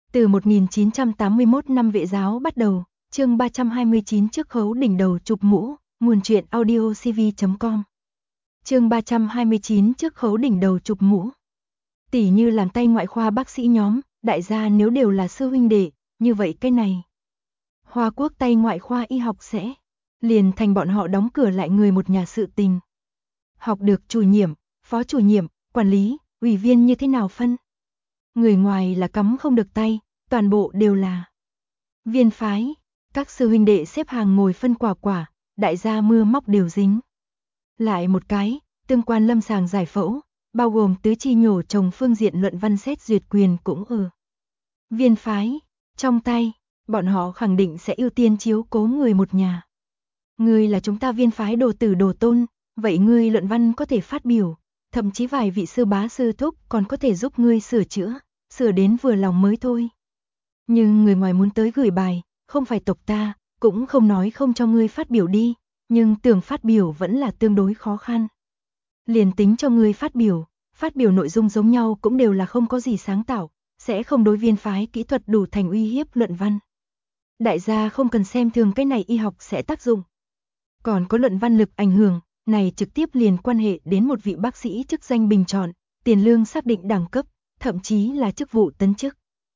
Từ 1981 năm Vệ giáo bắt đầu, chương 329 trước khấu đỉnh đầu chụp mũ, nguồn truyện audiocv.com. Chương 329 trước khấu đỉnh đầu chụp mũ. Tỉ như làm tay ngoại khoa bác sĩ nhóm, đại gia nếu đều là sư huynh đệ, như vậy cái này. Hoa Quốc tay ngoại khoa y học sẽ liền thành bọn họ đóng cửa lại người một nhà sự tình. Học được chủ nhiệm, phó chủ nhiệm, quản lý, ủy viên như thế nào phân? Người ngoài là cắm không được tay, toàn bộ đều là viên phái. Các sư huynh đệ xếp hàng ngồi phân quả quả, đại gia mưa móc đều dính. Lại một cái, tương quan lâm sàng giải phẫu, bao gồm tứ chi nhổ trồng phương diện luận văn xét duyệt quyền cũng ở viên phái trong tay, bọn họ khẳng định sẽ ưu tiên chiếu cố người một nhà. Ngươi là chúng ta viên phái đồ tử đồ tôn, vậy ngươi luận văn có thể phát biểu, thậm chí vài vị sư bá sư thúc còn có thể giúp ngươi sửa chữa, sửa đến vừa lòng mới thôi. Nhưng người ngoài muốn tới gửi bài, không phải tộc ta, cũng không nói không cho ngươi phát biểu đi, nhưng tưởng phát biểu vẫn là tương đối khó khăn. Liền tính cho ngươi phát biểu nội dung giống nhau cũng đều là không có gì sáng tạo, sẽ không đối viên phái kỹ thuật đủ thành uy hiếp luận văn. Đại gia không cần xem thường cái này y học sẽ tác dụng. Còn có luận văn lực ảnh hưởng, này trực tiếp liền quan hệ đến một vị bác sĩ chức danh bình chọn, tiền lương xác định đẳng cấp, thậm chí là chức vụ tấn chức.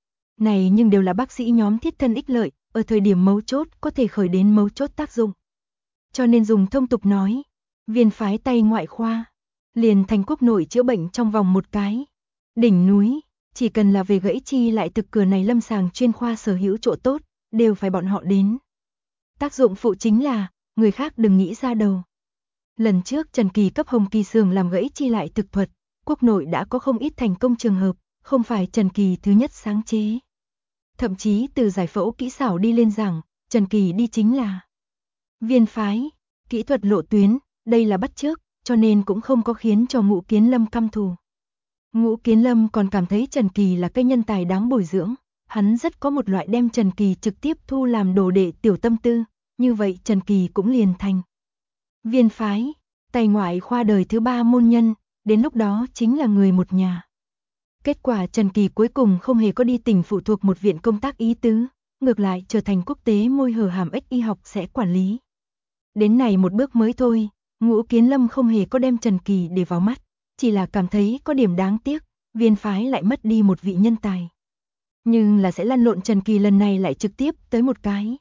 Này nhưng đều là bác sĩ nhóm thiết thân ích lợi, ở thời điểm mấu chốt có thể khởi đến mấu chốt tác dụng. Cho nên dùng thông tục nói, viên phái tay ngoại khoa, liền thành quốc nội chữa bệnh trong vòng một cái đỉnh núi, chỉ cần là về gãy chi lại thực cửa này lâm sàng chuyên khoa sở hữu chỗ tốt, đều phải bọn họ đến. Tác dụng phụ chính là, người khác đừng nghĩ ra đầu. Lần trước Trần Kỳ cấp Hồng Kỳ Sường làm gãy chi lại thực thuật, quốc nội đã có không ít thành công trường hợp, không phải Trần Kỳ thứ nhất sáng chế. Thậm chí từ giải phẫu kỹ xảo đi lên rằng, Trần Kỳ đi chính là viên phái, kỹ thuật lộ tuyến, đây là bắt chước, cho nên cũng không có khiến cho Ngũ Kiến Lâm căm thù. Ngũ Kiến Lâm còn cảm thấy Trần Kỳ là cái nhân tài đáng bồi dưỡng, hắn rất có một loại đem Trần Kỳ trực tiếp thu làm đồ đệ tiểu tâm tư, như vậy Trần Kỳ cũng liền thành viên phái, tay ngoại khoa đời thứ 3 môn nhân, đến lúc đó chính là người một nhà. Kết quả Trần Kỳ cuối cùng không hề có đi tỉnh phụ thuộc một viện công tác ý tứ, ngược lại trở thành quốc tế môi hở hàm ếch y học sẽ quản lý. Đến này một bước mới thôi, Ngũ Kiến Lâm không hề có đem Trần Kỳ để vào mắt, chỉ là cảm thấy có điểm đáng tiếc, viên phái lại mất đi một vị nhân tài. Nhưng là sẽ lăn lộn Trần Kỳ lần này lại trực tiếp tới một cái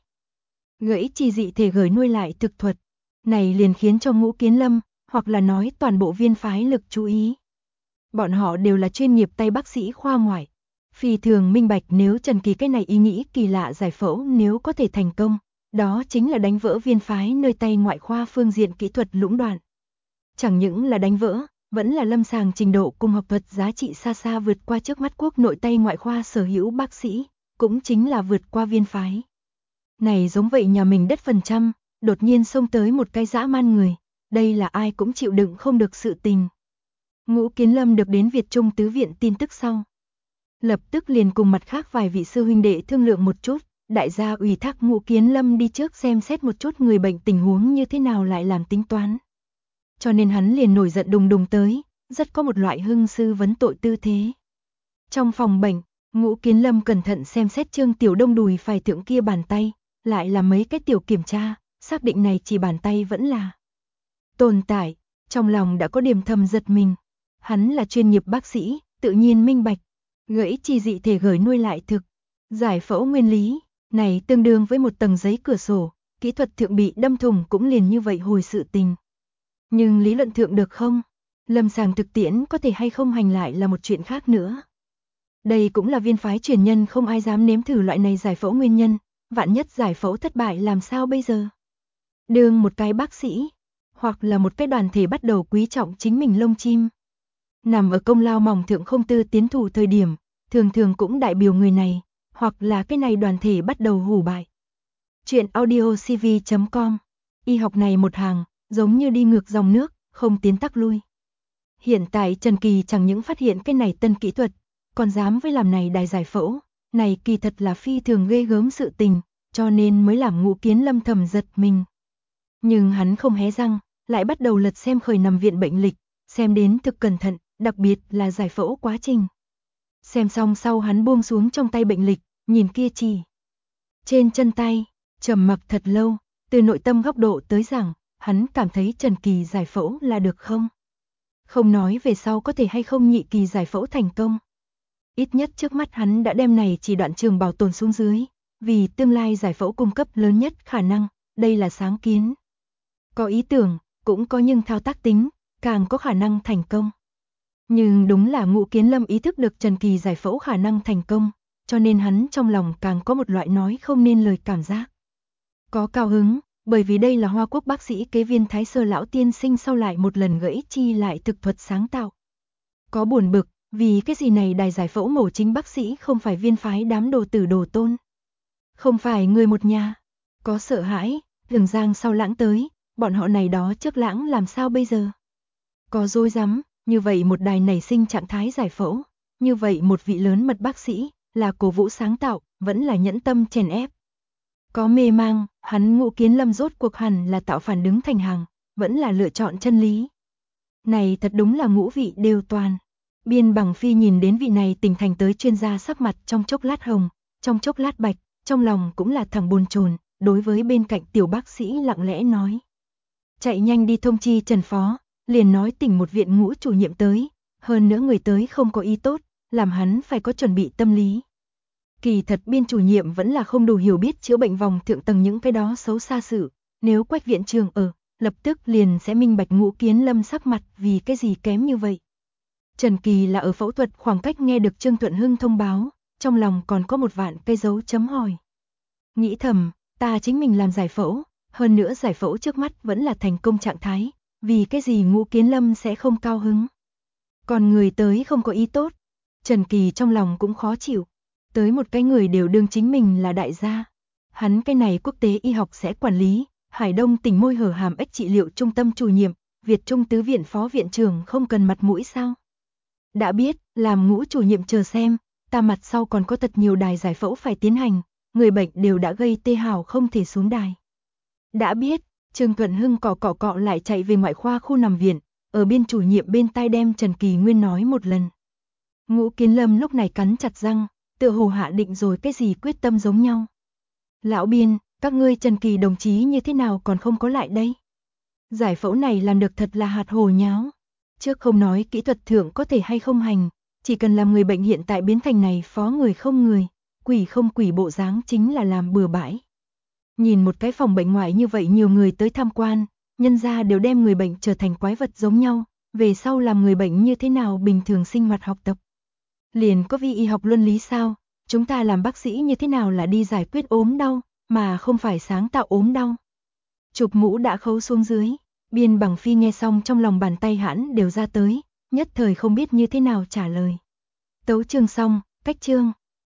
gãy chi dị thể gửi nuôi lại thực thuật, này liền khiến cho Ngũ Kiến Lâm, hoặc là nói toàn bộ viên phái lực chú ý. Bọn họ đều là chuyên nghiệp tay bác sĩ khoa ngoại, phi thường minh bạch nếu Trần Kỳ cái này ý nghĩ kỳ lạ giải phẫu nếu có thể thành công, đó chính là đánh vỡ viên phái nơi tay ngoại khoa phương diện kỹ thuật lũng đoạn. Chẳng những là đánh vỡ, vẫn là lâm sàng trình độ cùng học thuật giá trị xa xa vượt qua trước mắt quốc nội tay ngoại khoa sở hữu bác sĩ, cũng chính là vượt qua viên phái. Này giống vậy nhà mình đất phần trăm, đột nhiên xông tới một cái dã man người, đây là ai cũng chịu đựng không được sự tình. Ngũ Kiến Lâm được đến Việt Trung tứ viện tin tức sau, lập tức liền cùng mặt khác vài vị sư huynh đệ thương lượng một chút, đại gia ủy thác Ngũ Kiến Lâm đi trước xem xét một chút người bệnh tình huống như thế nào lại làm tính toán. Cho nên hắn liền nổi giận đùng đùng tới, rất có một loại hưng sư vấn tội tư thế. Trong phòng bệnh, Ngũ Kiến Lâm cẩn thận xem xét Trương Tiểu Đông đùi phải thượng kia bàn tay, lại làm mấy cái tiểu kiểm tra, xác định này chỉ bàn tay vẫn là tồn tại, trong lòng đã có điểm thầm giật mình. Hắn là chuyên nghiệp bác sĩ, tự nhiên minh bạch, gãy chi dị thể gửi nuôi lại thực, giải phẫu nguyên lý, này tương đương với một tầng giấy cửa sổ, kỹ thuật thượng bị đâm thủng cũng liền như vậy hồi sự tình. Nhưng lý luận thượng được không? Lâm sàng thực tiễn có thể hay không hành lại là một chuyện khác nữa. Đây cũng là viên phái truyền nhân không ai dám nếm thử loại này giải phẫu nguyên nhân, vạn nhất giải phẫu thất bại làm sao bây giờ? Đương một cái bác sĩ, hoặc là một cái đoàn thể bắt đầu quý trọng chính mình lông chim. Nằm ở công lao mỏng thượng không tư tiến thủ thời điểm, thường thường cũng đại biểu người này, hoặc là cái này đoàn thể bắt đầu hủ bại. Chuyện audiocv.com. Y học này một hàng, giống như đi ngược dòng nước, không tiến tắc lui. Hiện tại Trần Kỳ chẳng những phát hiện cái này tân kỹ thuật, còn dám với làm này đài giải phẫu, này kỳ thật là phi thường ghê gớm sự tình, cho nên mới làm Ngũ Kiến Lâm thầm giật mình. Nhưng hắn không hé răng, lại bắt đầu lật xem khởi nằm viện bệnh lịch, xem đến thực cẩn thận, đặc biệt là giải phẫu quá trình. Xem xong sau hắn buông xuống trong tay bệnh lịch, nhìn kia chỉ trên chân tay, trầm mặc thật lâu, từ nội tâm góc độ tới rằng, hắn cảm thấy Trần Kỳ giải phẫu là được không? Không nói về sau có thể hay không Nhị Kỳ giải phẫu thành công. Ít nhất trước mắt hắn đã đem này chỉ đoạn trường bảo tồn xuống dưới, vì tương lai giải phẫu cung cấp lớn nhất khả năng, đây là sáng kiến. Có ý tưởng, cũng có nhưng thao tác tính, càng có khả năng thành công. Nhưng đúng là Ngũ Kiến Lâm ý thức được Trần Kỳ giải phẫu khả năng thành công, cho nên hắn trong lòng càng có một loại nói không nên lời cảm giác. Có cao hứng, bởi vì đây là Hoa Quốc bác sĩ kế viên Thái Sơ lão tiên sinh sau lại một lần gãy chi lại thực thuật sáng tạo. Có buồn bực, vì cái gì này đài giải phẫu mổ chính bác sĩ không phải viên phái đám đồ tử đồ tôn. Không phải người một nhà. Có sợ hãi, Đường Giang sau Lãng tới, bọn họ này đó trước Lãng làm sao bây giờ? Có dối rắm, như vậy một đài nảy sinh trạng thái giải phẫu, như vậy một vị lớn mật bác sĩ, là cổ vũ sáng tạo, vẫn là nhẫn tâm chèn ép. Có mê mang, hắn Ngũ Kiến Lâm rốt cuộc hẳn là tạo phản đứng thành hàng, vẫn là lựa chọn chân lý. Này thật đúng là ngũ vị đều toàn. Biên Bằng Phi nhìn đến vị này tỉnh thành tới chuyên gia sắc mặt trong chốc lát hồng, trong chốc lát bạch, trong lòng cũng là thẳng bồn chồn, đối với bên cạnh tiểu bác sĩ lặng lẽ nói. Chạy nhanh đi thông chi Trần Phó, liền nói tỉnh một viện Ngũ chủ nhiệm tới, hơn nữa người tới không có ý tốt, làm hắn phải có chuẩn bị tâm lý. Kỳ thật Biên chủ nhiệm vẫn là không đủ hiểu biết chữa bệnh vòng thượng tầng những cái đó xấu xa sự, nếu Quách viện trưởng ở, lập tức liền sẽ minh bạch Ngũ Kiến Lâm sắc mặt vì cái gì kém như vậy. Trần Kỳ là ở phẫu thuật khoảng cách nghe được Trương Thuận Hưng thông báo, trong lòng còn có một vạn cây dấu chấm hỏi. Nghĩ thầm, ta chính mình làm giải phẫu, hơn nữa giải phẫu trước mắt vẫn là thành công trạng thái, vì cái gì Ngũ Kiến Lâm sẽ không cao hứng. Còn người tới không có ý tốt, Trần Kỳ trong lòng cũng khó chịu, tới một cái người đều đương chính mình là đại gia. Hắn cái này quốc tế y học sẽ quản lý, Hải Đông tỉnh môi hở hàm ếch trị liệu trung tâm chủ nhiệm, Việt Trung tứ viện phó viện trưởng không cần mặt mũi sao? Đã biết, làm Ngũ chủ nhiệm chờ xem, ta mặt sau còn có thật nhiều đài giải phẫu phải tiến hành, người bệnh đều đã gây tê hào không thể xuống đài. Đã biết, Trương Thuận Hưng cọ lại chạy về ngoại khoa khu nằm viện, ở Biên chủ nhiệm bên tai đem Trần Kỳ Nguyên nói một lần. Ngũ Kiến Lâm lúc này cắn chặt răng, tựa hồ hạ định rồi cái gì quyết tâm giống nhau. Lão Biên, các ngươi Trần Kỳ đồng chí như thế nào còn không có lại đây? Giải phẫu này làm được thật là hạt hồ nháo. Trước không nói kỹ thuật thượng có thể hay không hành, chỉ cần làm người bệnh hiện tại biến thành này phó người không người, quỷ không quỷ bộ dáng chính là làm bừa bãi. Nhìn một cái phòng bệnh ngoại như vậy nhiều người tới tham quan, nhân gia đều đem người bệnh trở thành quái vật giống nhau, về sau làm người bệnh như thế nào bình thường sinh hoạt học tập. Liền có vi y học luân lý sao, chúng ta làm bác sĩ như thế nào là đi giải quyết ốm đau, mà không phải sáng tạo ốm đau. Chụp mũ đã khấu xuống dưới, Biên Bằng Phi nghe xong trong lòng bàn tay hãn đều ra tới, nhất thời không biết như thế nào trả lời. Tấu chương xong, cách chương.